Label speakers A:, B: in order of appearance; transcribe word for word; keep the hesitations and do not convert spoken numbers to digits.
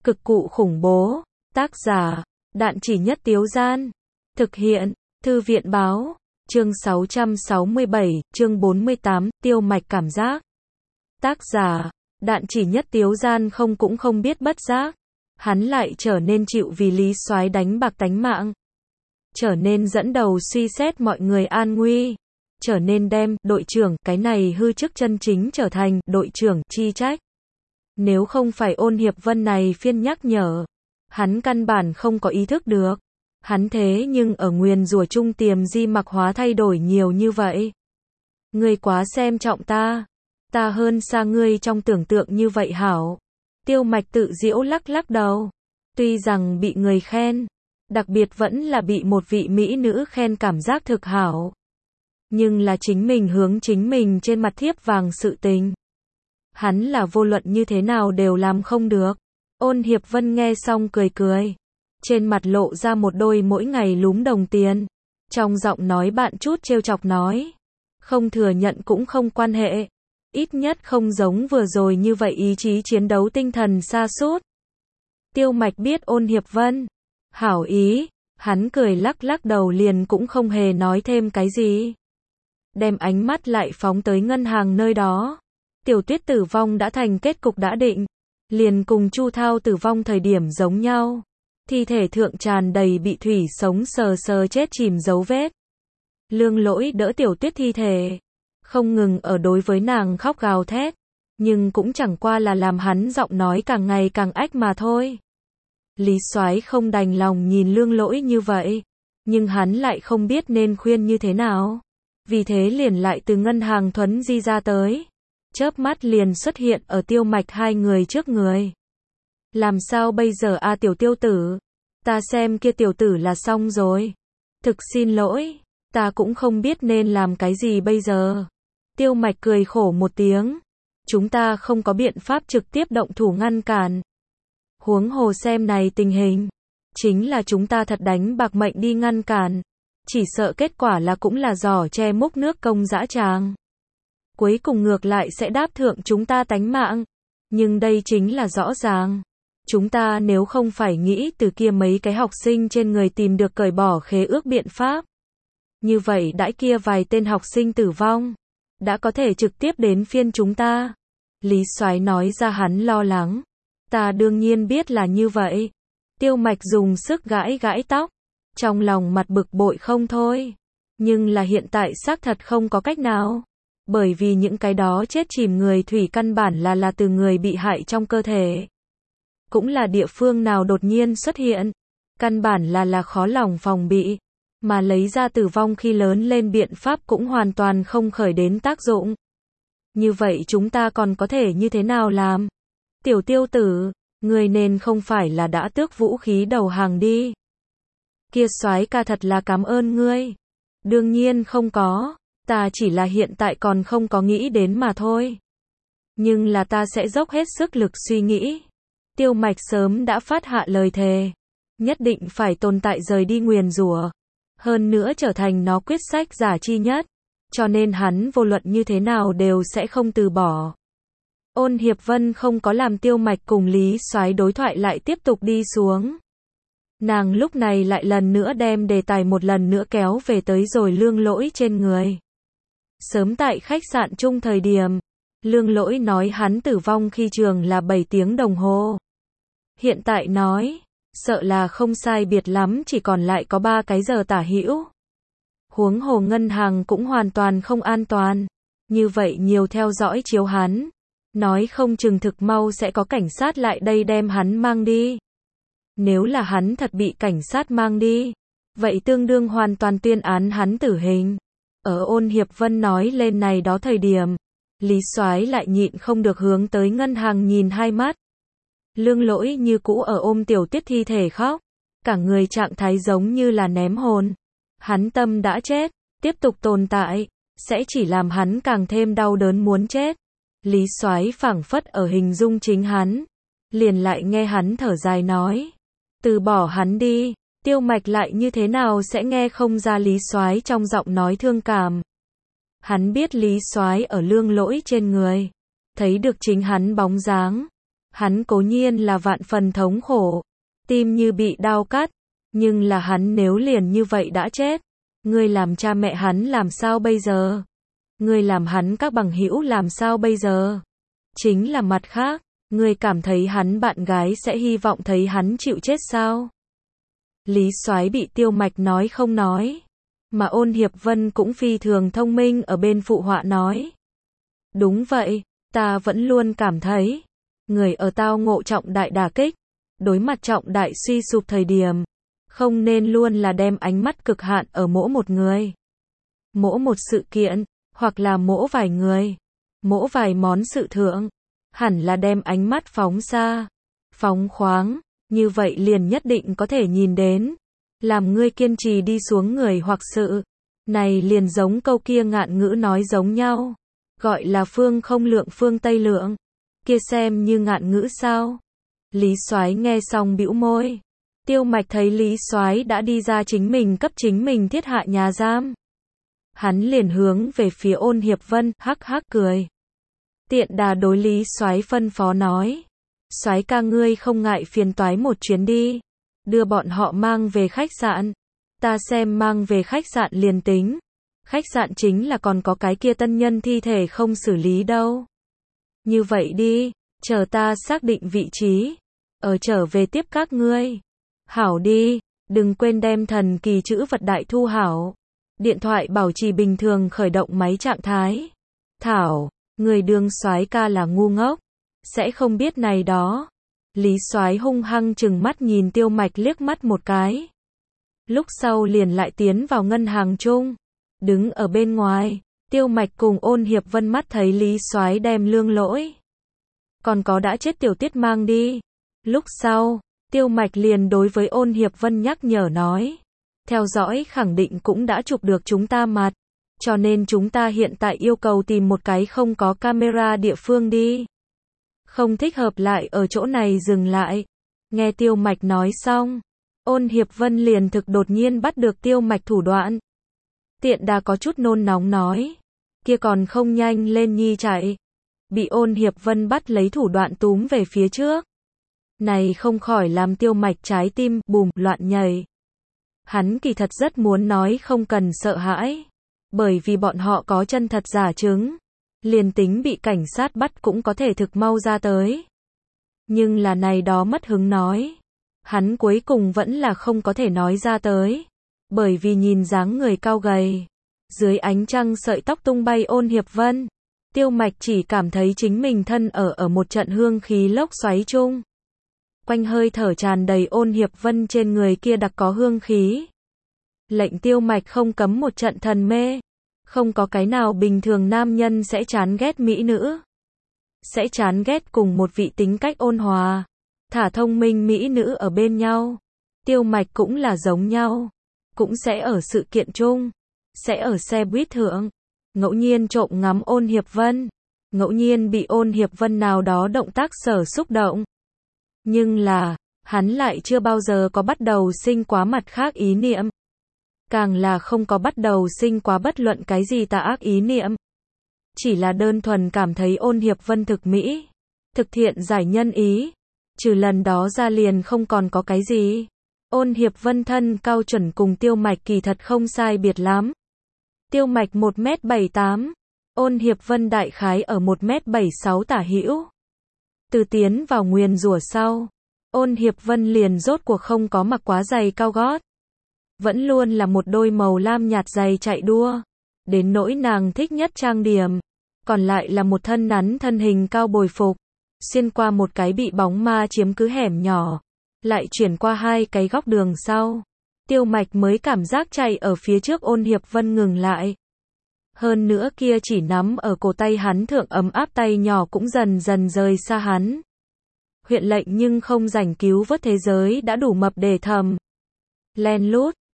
A: Cực cụ khủng bố. Tác giả, Đạn Chỉ Nhất Tiếu Gian. Thực hiện, Thư viện Báo. Chương sáu trăm sáu mươi bảy, chương bốn mươi tám, tiêu mạch cảm giác. Tác giả, Đạn Chỉ Nhất Tiếu Gian không cũng không biết bất giác. Hắn lại trở nên chịu vì Lý Soái đánh bạc tánh mạng. Trở nên dẫn đầu suy xét mọi người an nguy. Trở nên đem đội trưởng cái này hư chức chân chính trở thành đội trưởng chi trách. Nếu không phải Ôn Hiệp Vân này phiên nhắc nhở, hắn căn bản không có ý thức được. Hắn thế nhưng ở nguyền rủa trung tiềm di mặc hóa thay đổi nhiều như vậy. Ngươi quá xem trọng ta. Ta hơn xa ngươi trong tưởng tượng như vậy hảo. Tiêu mạch tự giễu lắc lắc đầu. Tuy rằng bị người khen, đặc biệt vẫn là bị một vị mỹ nữ khen cảm giác thực hảo. Nhưng là chính mình hướng chính mình trên mặt thiếp vàng sự tình. Hắn là vô luận như thế nào đều làm không được. Ôn Hiệp Vân nghe xong cười cười. Trên mặt lộ ra một đôi mỗi ngày lúm đồng tiền. Trong giọng nói bạn chút trêu chọc nói. Không thừa nhận cũng không quan hệ. Ít nhất không giống vừa rồi như vậy ý chí chiến đấu tinh thần sa sút. Tiêu mạch biết Ôn Hiệp Vân. Hảo ý. Hắn cười lắc lắc đầu liền cũng không hề nói thêm cái gì. Đem ánh mắt lại phóng tới ngân hàng nơi đó. Tiểu Tuyết tử vong đã thành kết cục đã định. Liền cùng Chu Thao tử vong thời điểm giống nhau. Thi thể thượng tràn đầy bị thủy sống sờ sờ chết chìm dấu vết. Lương Lỗi đỡ Tiểu Tuyết thi thể. Không ngừng ở đối với nàng khóc gào thét. Nhưng cũng chẳng qua là làm hắn giọng nói càng ngày càng ách mà thôi. Lý Soái không đành lòng nhìn Lương Lỗi như vậy. Nhưng hắn lại không biết nên khuyên như thế nào. Vì thế liền lại từ ngân hàng thuấn di ra tới. Chớp mắt liền xuất hiện ở tiêu mạch hai người trước người. Làm sao bây giờ a tiểu tiêu tử? Ta xem kia tiểu tử là xong rồi. Thực xin lỗi, ta cũng không biết nên làm cái gì bây giờ. Tiêu mạch cười khổ một tiếng. Chúng ta không có biện pháp trực tiếp động thủ ngăn cản. Huống hồ xem này tình hình. Chính là chúng ta thật đánh bạc mệnh đi ngăn cản. Chỉ sợ kết quả là cũng là giỏ che múc nước công dã tràng. Cuối cùng ngược lại sẽ đáp thượng chúng ta tánh mạng. Nhưng đây chính là rõ ràng. Chúng ta nếu không phải nghĩ từ kia mấy cái học sinh trên người tìm được cởi bỏ khế ước biện pháp. Như vậy đãi kia vài tên học sinh tử vong. Đã có thể trực tiếp đến phiên chúng ta. Lý Soái nói ra hắn lo lắng. Ta đương nhiên biết là như vậy. Tiêu mạch dùng sức gãi gãi tóc. Trong lòng mặt bực bội không thôi. Nhưng là hiện tại xác thật không có cách nào. Bởi vì những cái đó chết chìm người thủy căn bản là là từ người bị hại trong cơ thể. Cũng là địa phương nào đột nhiên xuất hiện. Căn bản là là khó lòng phòng bị. Mà lấy ra tử vong khi lớn lên biện pháp cũng hoàn toàn không khởi đến tác dụng. Như vậy chúng ta còn có thể như thế nào làm? Tiểu tiêu tử, người nên không phải là đã tước vũ khí đầu hàng đi. Kia soái ca thật là cảm ơn ngươi. Đương nhiên không có. Ta chỉ là hiện tại còn không có nghĩ đến mà thôi. Nhưng là ta sẽ dốc hết sức lực suy nghĩ. Tiêu mạch sớm đã phát hạ lời thề. Nhất định phải tồn tại rời đi nguyền rủa. Hơn nữa trở thành nó quyết sách giả chi nhất. Cho nên hắn vô luận như thế nào đều sẽ không từ bỏ. Ôn Hiệp Vân không có làm tiêu mạch cùng Lý Soái đối thoại lại tiếp tục đi xuống. Nàng lúc này lại lần nữa đem đề tài một lần nữa kéo về tới rồi Lương Lỗi trên người. Sớm tại khách sạn chung thời điểm, Lương Lỗi nói hắn tử vong khi trường là bảy tiếng đồng hồ. Hiện tại nói, sợ là không sai biệt lắm chỉ còn lại có ba cái giờ tả hữu. Huống hồ ngân hàng cũng hoàn toàn không an toàn. Như vậy nhiều theo dõi chiếu hắn. Nói không chừng thực mau sẽ có cảnh sát lại đây đem hắn mang đi. Nếu là hắn thật bị cảnh sát mang đi, vậy tương đương hoàn toàn tuyên án hắn tử hình. Ở Ôn Hiệp Vân nói lên này đó thời điểm, Lý Soái lại nhịn không được hướng tới ngân hàng nhìn hai mắt. Lương Lỗi như cũ ở ôm Tiểu Tuyết thi thể khóc, cả người trạng thái giống như là ném hồn. Hắn tâm đã chết, tiếp tục tồn tại, sẽ chỉ làm hắn càng thêm đau đớn muốn chết. Lý Soái phảng phất ở hình dung chính hắn, liền lại nghe hắn thở dài nói, từ bỏ hắn đi. Tiêu mạch lại như thế nào sẽ nghe không ra Lý Soái trong giọng nói thương cảm. Hắn biết Lý Soái ở Lương Lỗi trên người, thấy được chính hắn bóng dáng. Hắn cố nhiên là vạn phần thống khổ, tim như bị đau cắt, nhưng là hắn nếu liền như vậy đã chết, ngươi làm cha mẹ hắn làm sao bây giờ? Ngươi làm hắn các bằng hữu làm sao bây giờ? Chính là mặt khác, ngươi cảm thấy hắn bạn gái sẽ hy vọng thấy hắn chịu chết sao? Lý Soái bị Tiêu Mạch nói không nói, mà Ôn Hiệp Vân cũng phi thường thông minh ở bên phụ họa nói. Đúng vậy, ta vẫn luôn cảm thấy, người ở tao ngộ trọng đại đả kích, đối mặt trọng đại suy sụp thời điểm, không nên luôn là đem ánh mắt cực hạn ở mỗi một người, mỗi một sự kiện, hoặc là mỗi vài người, mỗi vài món sự thượng, hẳn là đem ánh mắt phóng xa, phóng khoáng, như vậy liền nhất định có thể nhìn đến, làm ngươi kiên trì đi xuống người hoặc sự, này liền giống câu kia ngạn ngữ nói giống nhau, gọi là phương không lượng phương Tây lượng, kia xem như ngạn ngữ sao? Lý Soái nghe xong bĩu môi. Tiêu Mạch thấy Lý Soái đã đi ra chính mình cấp chính mình thiết hạ nhà giam, hắn liền hướng về phía Ôn Hiệp Vân, hắc hắc cười. Tiện đà đối Lý Soái phân phó nói, Soái ca ngươi không ngại phiền toái một chuyến đi, đưa bọn họ mang về khách sạn, ta xem mang về khách sạn liền tính, khách sạn chính là còn có cái kia tân nhân thi thể không xử lý đâu. Như vậy đi, chờ ta xác định vị trí, ở trở về tiếp các ngươi. Hảo đi, đừng quên đem thần kỳ chữ vật đại thu hảo. Điện thoại bảo trì bình thường khởi động máy trạng thái. Thảo, người đương soái ca là ngu ngốc, sẽ không biết này đó. Lý Soái hung hăng trừng mắt nhìn Tiêu Mạch liếc mắt một cái. Lúc sau liền lại tiến vào ngân hàng chung, đứng ở bên ngoài, Tiêu Mạch cùng Ôn Hiệp Vân mắt thấy Lý Soái đem lương lỗi, còn có đã chết tiểu tiết mang đi. Lúc sau, Tiêu Mạch liền đối với Ôn Hiệp Vân nhắc nhở nói, theo dõi khẳng định cũng đã chụp được chúng ta mặt, cho nên chúng ta hiện tại yêu cầu tìm một cái không có camera địa phương đi. Không thích hợp lại ở chỗ này dừng lại. Nghe Tiêu Mạch nói xong, Ôn Hiệp Vân liền thực đột nhiên bắt được Tiêu Mạch thủ đoạn. Tiện đà có chút nôn nóng nói, kia còn không nhanh lên nhi chạy. Bị Ôn Hiệp Vân bắt lấy thủ đoạn túm về phía trước. Này không khỏi làm Tiêu Mạch trái tim bùm loạn nhảy. Hắn kỳ thật rất muốn nói không cần sợ hãi, bởi vì bọn họ có chân thật giả chứng, liền tính bị cảnh sát bắt cũng có thể thực mau ra tới. Nhưng là này đó mất hứng nói, hắn cuối cùng vẫn là không có thể nói ra tới, bởi vì nhìn dáng người cao gầy, dưới ánh trăng sợi tóc tung bay Ôn Hiệp Vân, Tiêu Mạch chỉ cảm thấy chính mình thân ở ở một trận hương khí lốc xoáy chung. Quanh hơi thở tràn đầy Ôn Hiệp Vân trên người kia đặc có hương khí, lệnh Tiêu Mạch không cấm một trận thần mê. Không có cái nào bình thường nam nhân sẽ chán ghét mỹ nữ, sẽ chán ghét cùng một vị tính cách ôn hòa, thả thông minh mỹ nữ ở bên nhau. Tiêu Mạch cũng là giống nhau, cũng sẽ ở sự kiện chung, sẽ ở xe buýt thượng, ngẫu nhiên trộm ngắm Ôn Hiệp Vân, ngẫu nhiên bị Ôn Hiệp Vân nào đó động tác sở xúc động. Nhưng là, hắn lại chưa bao giờ có bắt đầu sinh quá mặt khác ý niệm. Càng là không có bắt đầu sinh quá bất luận cái gì tà ác ý niệm. Chỉ là đơn thuần cảm thấy Ôn Hiệp Vân thực mỹ, thực thiện giải nhân ý. Trừ lần đó ra liền không còn có cái gì. Ôn Hiệp Vân thân cao chuẩn cùng Tiêu Mạch kỳ thật không sai biệt lắm. Tiêu Mạch một mét bảy mươi tám, Ôn Hiệp Vân đại khái ở một mét bảy mươi sáu tả hữu. Từ tiến vào nguyền rủa sau, Ôn Hiệp Vân liền rốt cuộc không có mặc quá giày cao gót. Vẫn luôn là một đôi màu lam nhạt giày chạy đua. Đến nỗi nàng thích nhất trang điểm, còn lại là một thân nắn thân hình cao bồi phục, xuyên qua một cái bị bóng ma chiếm cứ hẻm nhỏ, lại chuyển qua hai cái góc đường sau. Tiêu Mạch mới cảm giác chạy ở phía trước Ôn Hiệp Vân ngừng lại. Hơn nữa kia chỉ nắm ở cổ tay hắn thượng ấm áp tay nhỏ cũng dần dần rời xa hắn. Huyện lệnh nhưng không rảnh cứu vớt thế giới đã đủ mập để thầm. Len lút,